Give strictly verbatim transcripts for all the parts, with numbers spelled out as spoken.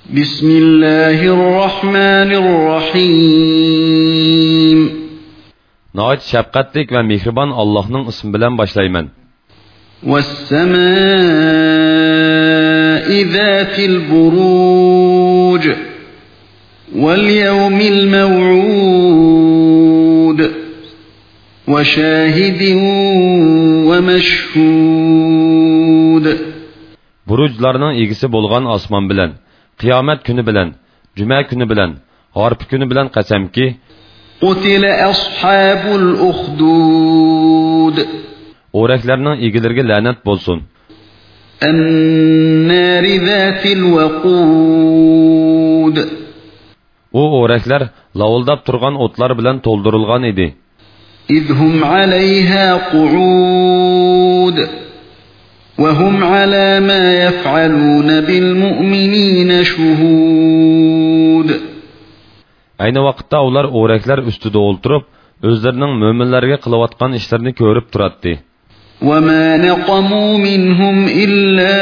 بسم الله الرحمن الرحيم نهايت şefqatlik ve mehriban Allah'ın ismi bilen başlayman. والسماء ذات البروج واليوم الموعود وشاهد ومشهود. Buruclarının ilgisi bolgan asman bilen, kıyamet günü bilen, cuma günü bilen, harp günü bilen qasam ki, قتل أصحاب الأخدود. O'raklarning egilerge la'nat bo'lsin. النار ذات الوقود. O o'raklar lavuldab turgan o'tlar bilan to'ldirilgan edi. إذ هم عليها قعود وهم على ما يفعلون بالمؤمنين شهود. Ayni vaqtda ular o'raklar ustida o'ltirib, o'zlarining mo'minlarga qilayotgan ishlarini ko'rib turadi. وما نقموا منهم إلا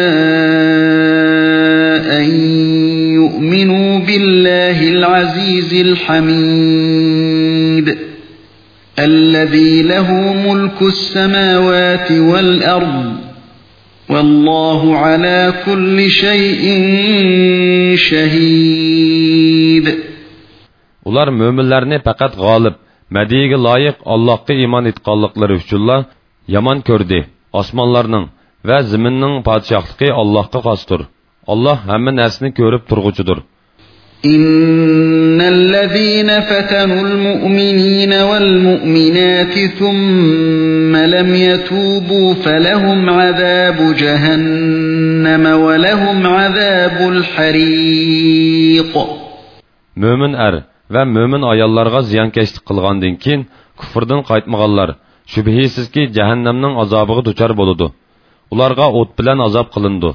أن يؤمنوا بالله العزيز الحميد الذي له ملك السماوات والأرض والله على كل شيء شهيد. Ular mo'minlarni faqat g'olib, madiyaga loyiq Allohga iymon etganliklari uchunla yaman ko'rdi. Osmonlarning va zaminning podshohligi Allohga xosdir. Alloh hamma narsani ko'rib turg'uchidir. إن الذين فتنوا المؤمنين والمؤمنات ثم لم يتوبوا فلهم عذاب جهنم ولهم عذاب الحريق. Mo'min er ve mo'min ayollarga ziyankeşlik qilgandan keyin kufrdan qaytmaganlar shubhisizki jahannamning azobiga duchor bo'ladi. Ularga o't bilan azob qilindi.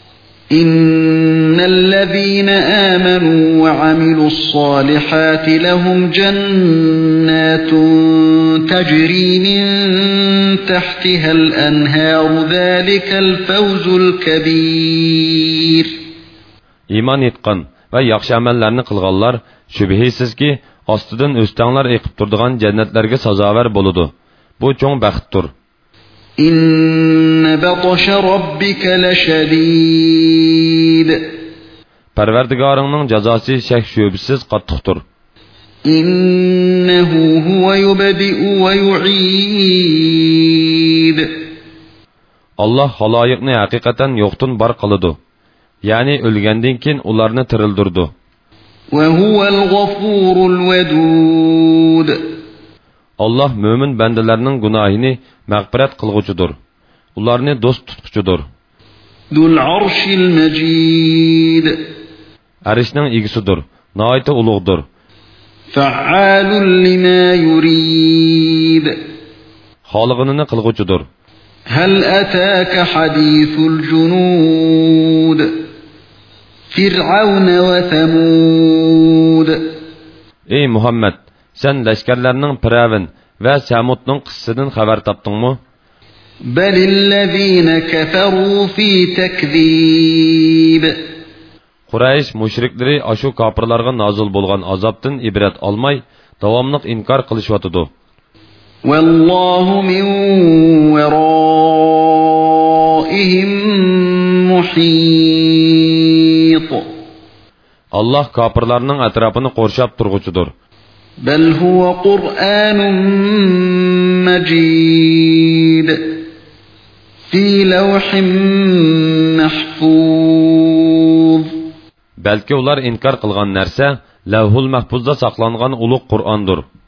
إن الذين آمنوا وعملوا الصالحات لهم جنات تجري من تحتها الأنهار ذلك الفوز الكبير. İman etqan ve yaxshi amallarni qilganlar shubhisizki ostidan o'stanglar eqib turadigan jannatlarga sazovar bo'ladi. Bu cho'ng baxtdir. إن بطش ربك لشديد. Parvardigoringning jazosi shak shubsiz qattiqdir. إنه هو يبدئ ويعيد. Allah haloyiqni haqiqatan yo'qdan bor qiladi. Ya'ni o'lgandan keyin ularni tirildirdi. وهو الغفور الودود. Allah mo'min bandalarning gunohini mag'firat qilg'uchidir. Ularni do'st tutquchidir. ذو العرش المجيد. Arishning egisidir, nihoyatda ulug'dir. فعال لما يريد. Xolig'ini qilg'uchidir. هل أتاك حديث الجنود فرعون وثمود. Ey Muhammed, sen lashkarlarning Firavun va Samudning qissasidan xabar topdingmi? بل الذين كفروا في تكذيب. Quraysh mushriklari ashu kofirlarga nozil bo'lgan azobdan ibrat olmay, davomli inkor qilishyotdi. والله من ورائهم محيط. Allah kofirlarning atrofini qo'rshab turg'uchidir. بل هو قرآن مجيد في لوح محفوظ. Balki ular inkor qilgan narsa Lavhul Mahfuzda saqlangan ulug' Qur'ondir.